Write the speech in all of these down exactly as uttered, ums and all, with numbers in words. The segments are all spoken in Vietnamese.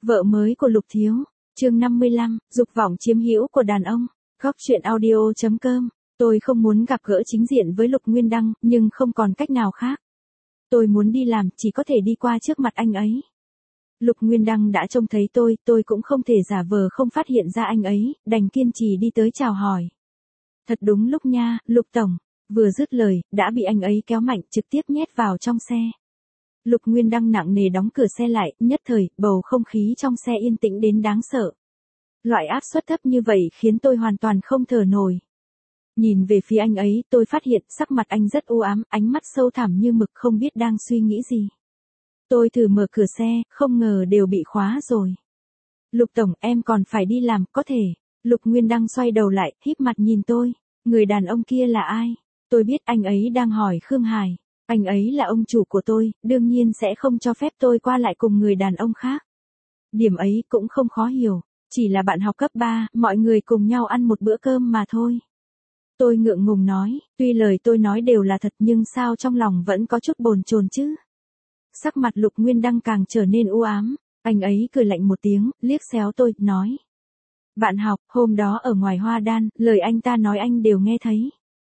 Vợ mới của Lục Thiếu, chương năm mươi lăm, dục vọng chiếm hữu của đàn ông. Góc truyện audio chấm com. Tôi không muốn gặp gỡ chính diện với Lục Nguyên Đăng, nhưng không còn cách nào khác. Tôi muốn đi làm, chỉ có thể đi qua trước mặt anh ấy. Lục Nguyên Đăng đã trông thấy tôi, tôi cũng không thể giả vờ không phát hiện ra anh ấy, đành kiên trì đi tới chào hỏi. Thật đúng lúc nha, Lục Tổng. Vừa dứt lời, đã bị anh ấy kéo mạnh trực tiếp nhét vào trong xe. Lục Nguyên Đăng nặng nề đóng cửa xe lại, nhất thời, bầu không khí trong xe yên tĩnh đến đáng sợ. Loại áp suất thấp như vậy khiến tôi hoàn toàn không thở nổi. Nhìn về phía anh ấy, tôi phát hiện sắc mặt anh rất u ám, ánh mắt sâu thẳm như mực, không biết đang suy nghĩ gì. Tôi thử mở cửa xe, không ngờ đều bị khóa rồi. Lục Tổng, em còn phải đi làm, có thể. Lục Nguyên Đăng xoay đầu lại, híp mặt nhìn tôi. Người đàn ông kia là ai? Tôi biết anh ấy đang hỏi Khương Hải. Anh ấy là ông chủ của tôi, đương nhiên sẽ không cho phép tôi qua lại cùng người đàn ông khác. Điểm ấy cũng không khó hiểu, chỉ là bạn học cấp ba, mọi người cùng nhau ăn một bữa cơm mà thôi. Tôi ngượng ngùng nói, tuy lời tôi nói đều là thật nhưng sao trong lòng vẫn có chút bồn chồn chứ. Sắc mặt Lục Nguyên Đăng càng trở nên u ám, anh ấy cười lạnh một tiếng, liếc xéo tôi, nói. Bạn học, hôm đó ở ngoài Hoa Đan, lời anh ta nói anh đều nghe thấy.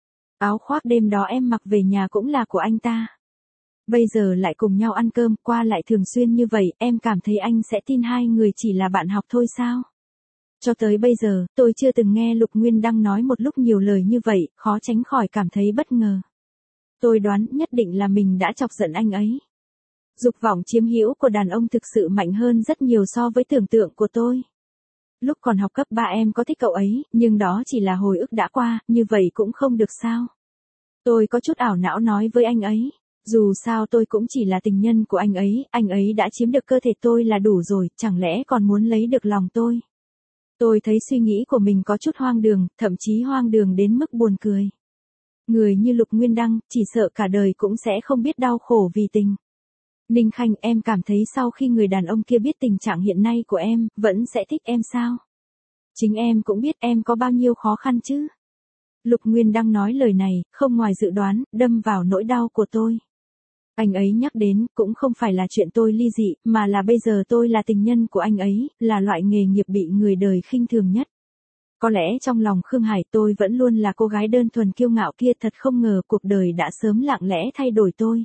Áo khoác đêm đó em mặc về nhà cũng là của anh ta. Bây giờ lại cùng nhau ăn cơm, qua lại thường xuyên như vậy, em cảm thấy anh sẽ tin hai người chỉ là bạn học thôi sao? Cho tới bây giờ, tôi chưa từng nghe Lục Nguyên Đăng nói một lúc nhiều lời như vậy, khó tránh khỏi cảm thấy bất ngờ. Tôi đoán nhất định là mình đã chọc giận anh ấy. Dục vọng chiếm hữu của đàn ông thực sự mạnh hơn rất nhiều so với tưởng tượng của tôi. Lúc còn học cấp ba em có thích cậu ấy, nhưng đó chỉ là hồi ức đã qua, như vậy cũng không được sao. Tôi có chút ảo não nói với anh ấy, dù sao tôi cũng chỉ là tình nhân của anh ấy, anh ấy đã chiếm được cơ thể tôi là đủ rồi, chẳng lẽ còn muốn lấy được lòng tôi. Tôi thấy suy nghĩ của mình có chút hoang đường, thậm chí hoang đường đến mức buồn cười. Người như Lục Nguyên Đăng, chỉ sợ cả đời cũng sẽ không biết đau khổ vì tình. Ninh Khanh, em cảm thấy sau khi người đàn ông kia biết tình trạng hiện nay của em, vẫn sẽ thích em sao? Chính em cũng biết em có bao nhiêu khó khăn chứ. Lục Nguyên Đăng nói lời này, không ngoài dự đoán, đâm vào nỗi đau của tôi. Anh ấy nhắc đến, cũng không phải là chuyện tôi ly dị, mà là bây giờ tôi là tình nhân của anh ấy, là loại nghề nghiệp bị người đời khinh thường nhất. Có lẽ trong lòng Khương Hải tôi vẫn luôn là cô gái đơn thuần kiêu ngạo kia, thật không ngờ cuộc đời đã sớm lặng lẽ thay đổi tôi.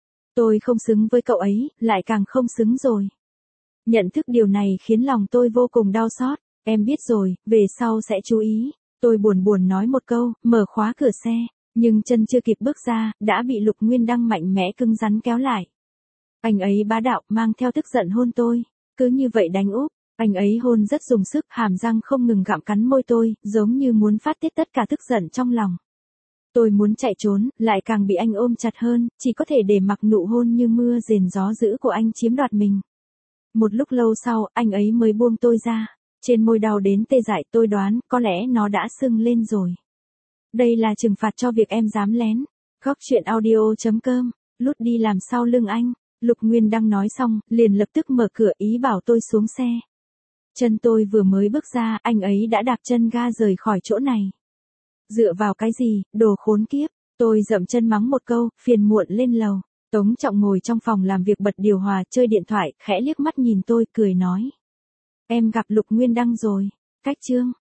Tôi không xứng với cậu ấy, lại càng không xứng rồi. Nhận thức điều này khiến lòng tôi vô cùng đau xót, em biết rồi, về sau sẽ chú ý. Tôi buồn buồn nói một câu, mở khóa cửa xe, nhưng chân chưa kịp bước ra, đã bị Lục Nguyên Đăng mạnh mẽ cứng rắn kéo lại. Anh ấy bá đạo, mang theo tức giận hôn tôi, cứ như vậy đánh úp, anh ấy hôn rất dùng sức, hàm răng không ngừng gặm cắn môi tôi, giống như muốn phát tiết tất cả tức giận trong lòng. Tôi muốn chạy trốn, lại càng bị anh ôm chặt hơn, chỉ có thể để mặc nụ hôn như mưa rền gió dữ của anh chiếm đoạt mình. Một lúc lâu sau, anh ấy mới buông tôi ra, trên môi đau đến tê dại, tôi đoán, có lẽ nó đã sưng lên rồi. Đây là trừng phạt cho việc em dám lén. Góc truyện audio chấm com, lút đi làm sau lưng anh. Lục Nguyên Đăng nói xong, liền lập tức mở cửa ý bảo tôi xuống xe. Chân tôi vừa mới bước ra, anh ấy đã đạp chân ga rời khỏi chỗ này. Dựa vào cái gì, đồ khốn kiếp, tôi dậm chân mắng một câu, phiền muộn lên lầu. Tống Trọng ngồi trong phòng làm việc bật điều hòa, chơi điện thoại, khẽ liếc mắt nhìn tôi, cười nói. Em gặp Lục Nguyên Đăng rồi, cách chương.